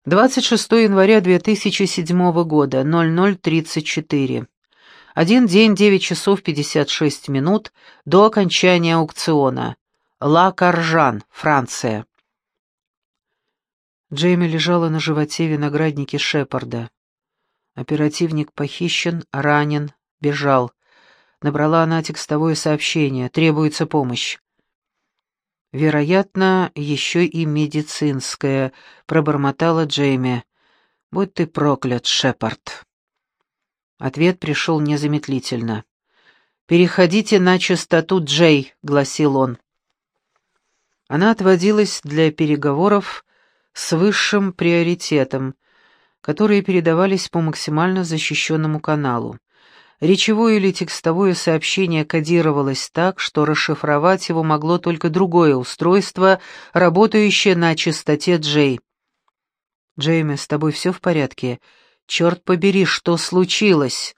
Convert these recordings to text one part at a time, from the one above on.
26 января 2007 года, 00:34. 1 день, 9 часов 56 минут до окончания аукциона. Ла Каржан, Франция. Джейми лежала на животе в винограднике Шепарда. Оперативник похищен, ранен, бежал. Набрала она текстовое сообщение. Требуется помощь. «Вероятно, еще и медицинская», — пробормотала Джейми. «Будь ты проклят, Шепард». Ответ пришел незамедлительно. «Переходите на частоту Джей», — гласил он. Она отводилась для переговоров с высшим приоритетом, которые передавались по максимально защищенному каналу. Речевое или текстовое сообщение кодировалось так, что расшифровать его могло только другое устройство, работающее на частоте Джей. «Джейми, с тобой все в порядке? Черт побери, что случилось?»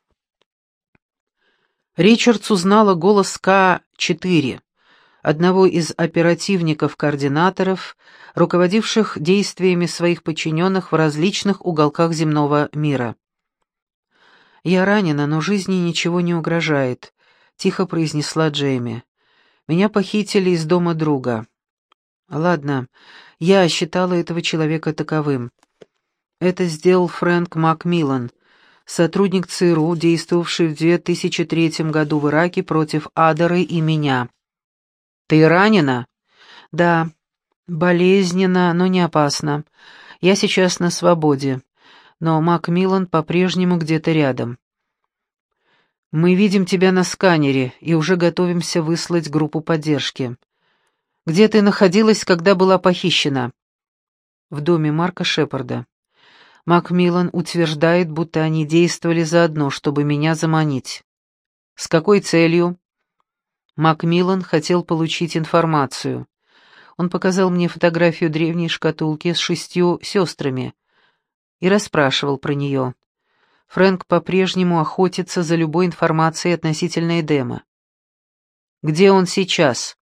Ричардс узнала голос К-4, одного из оперативников-координаторов, руководивших действиями своих подчиненных в различных уголках земного мира. «Я ранена, но жизни ничего не угрожает», — тихо произнесла Джейми. «Меня похитили из дома друга». «Ладно, я считала этого человека таковым. Это сделал Фрэнк Макмиллан, сотрудник ЦРУ, действовавший в 2003 году в Ираке против Адары и меня». «Ты ранена?» «Да, болезненно, но не опасно. Я сейчас на свободе, но Макмиллан по-прежнему где-то рядом. Мы видим тебя на сканере и уже готовимся выслать группу поддержки. Где ты находилась, когда была похищена?» «В доме Марка Шепарда. Макмиллан утверждает, будто они действовали заодно, чтобы меня заманить». «С какой целью?» Макмиллан хотел получить информацию. Он показал мне фотографию древней шкатулки с 6 сестрами и расспрашивал про нее. Фрэнк по-прежнему охотится за любой информацией относительно Эдема. «Где он сейчас?»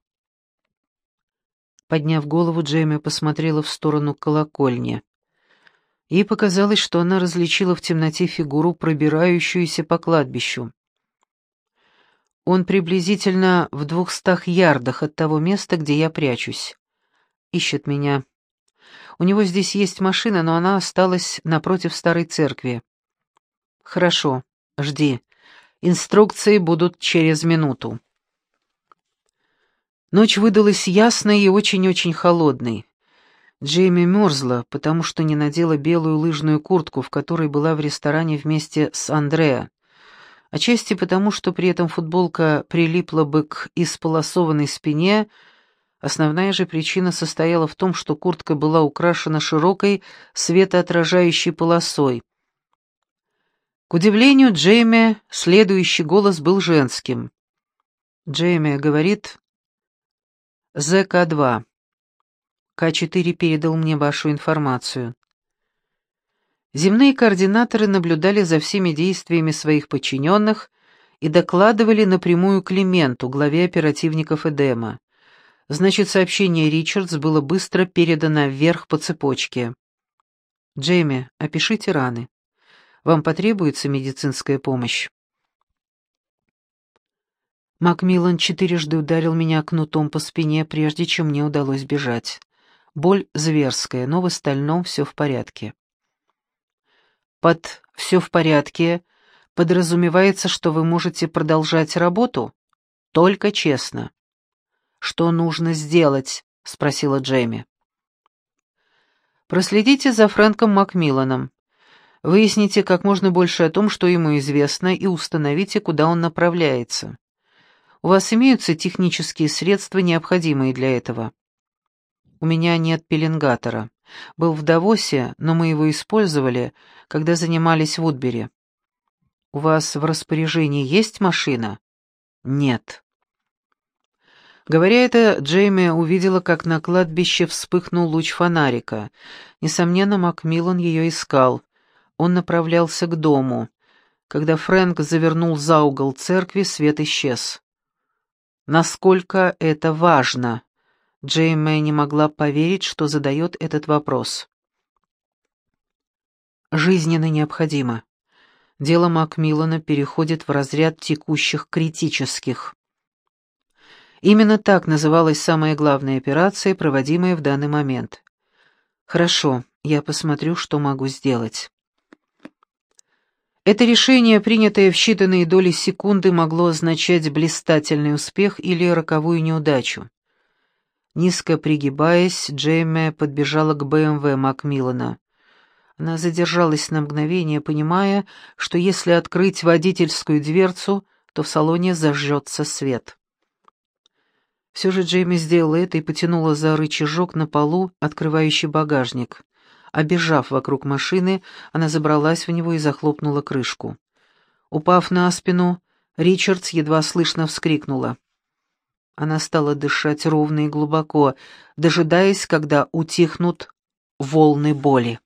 Подняв голову, Джейми посмотрела в сторону колокольни. Ей показалось, что она различила в темноте фигуру, пробирающуюся по кладбищу. «Он приблизительно в 200 ярдах от того места, где я прячусь. Ищет меня. У него здесь есть машина, но она осталась напротив старой церкви». «Хорошо, жди. Инструкции будут через минуту». Ночь выдалась ясной и очень-очень холодной. Джейми мерзла, потому что не надела белую лыжную куртку, в которой была в ресторане вместе с Андреа. Отчасти потому, что при этом футболка прилипла бы к исполосованной спине. Основная же причина состояла в том, что куртка была украшена широкой светоотражающей полосой. К удивлению Джейми, следующий голос был женским. «Джейми говорит, ЗК-2. К-4 передал мне вашу информацию». Земные координаторы наблюдали за всеми действиями своих подчиненных и докладывали напрямую Клименту, главе оперативников Эдема. Значит, сообщение Ричардс было быстро передано вверх по цепочке. «Джейми, опишите раны. Вам потребуется медицинская помощь». Макмиллан 4 ударил меня кнутом по спине, прежде чем мне удалось бежать. Боль зверская, но в остальном все в порядке. Под «все в порядке» подразумевается, что вы можете продолжать работу? Только честно. «Что нужно сделать?» — спросила Джейми. «Проследите за Фрэнком Макмилланом. Выясните как можно больше о том, что ему известно, и установите, куда он направляется. У вас имеются технические средства, необходимые для этого?» «У меня нет пеленгатора. Был в Давосе, но мы его использовали, когда занимались в Вудбери». «У вас в распоряжении есть машина?» «Нет». Говоря это, Джейми увидела, как на кладбище вспыхнул луч фонарика. Несомненно, Макмиллан ее искал. Он направлялся к дому. Когда Фрэнк завернул за угол церкви, свет исчез. Насколько это важно? Джейми не могла поверить, что задает этот вопрос. жизненно необходимо. Дело Макмиллана переходит в разряд текущих критических. Именно так называлась самая главная операция, проводимая в данный момент. Хорошо, я посмотрю, что могу сделать. Это решение, принятое в считанные доли секунды, могло означать блистательный успех или роковую неудачу. Низко пригибаясь, Джейми подбежала к БМВ Макмиллана. Она задержалась на мгновение, понимая, что если открыть водительскую дверцу, то в салоне зажжется свет. Все же Джейми сделала это и потянула за рычажок на полу, открывающий багажник. Обежав вокруг машины, она забралась в него и захлопнула крышку. Упав на спину, Ричардс едва слышно вскрикнула. Она стала дышать ровно и глубоко, дожидаясь, когда утихнут волны боли.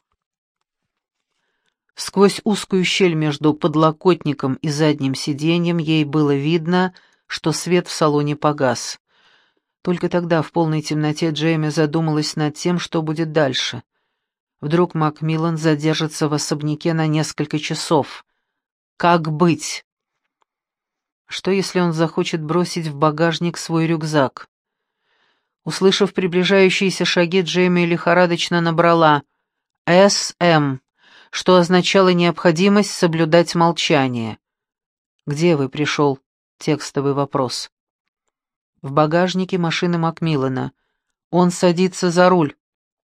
Сквозь узкую щель между подлокотником и задним сиденьем ей было видно, что свет в салоне погас. Только тогда в полной темноте Джейми задумалась над тем, что будет дальше. Вдруг Макмиллан задержится в особняке на несколько часов. Как быть? Что, если он захочет бросить в багажник свой рюкзак? Услышав приближающиеся шаги, Джейми лихорадочно набрала «СМ», что означало необходимость соблюдать молчание. «Где вы?» — пришел текстовый вопрос. В багажнике машины Макмиллана. Он садится за руль.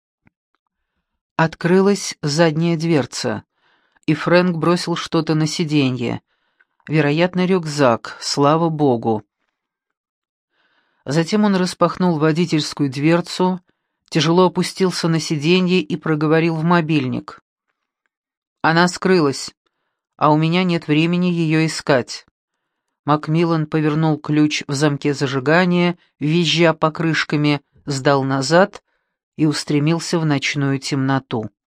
Открылась задняя дверца, и Фрэнк бросил что-то на сиденье. Вероятно, рюкзак, слава богу. Затем он распахнул водительскую дверцу, тяжело опустился на сиденье и проговорил в мобильник. «Она скрылась, а у меня нет времени ее искать». Макмиллан повернул ключ в замке зажигания, визжа покрышками, сдал назад и устремился в ночную темноту.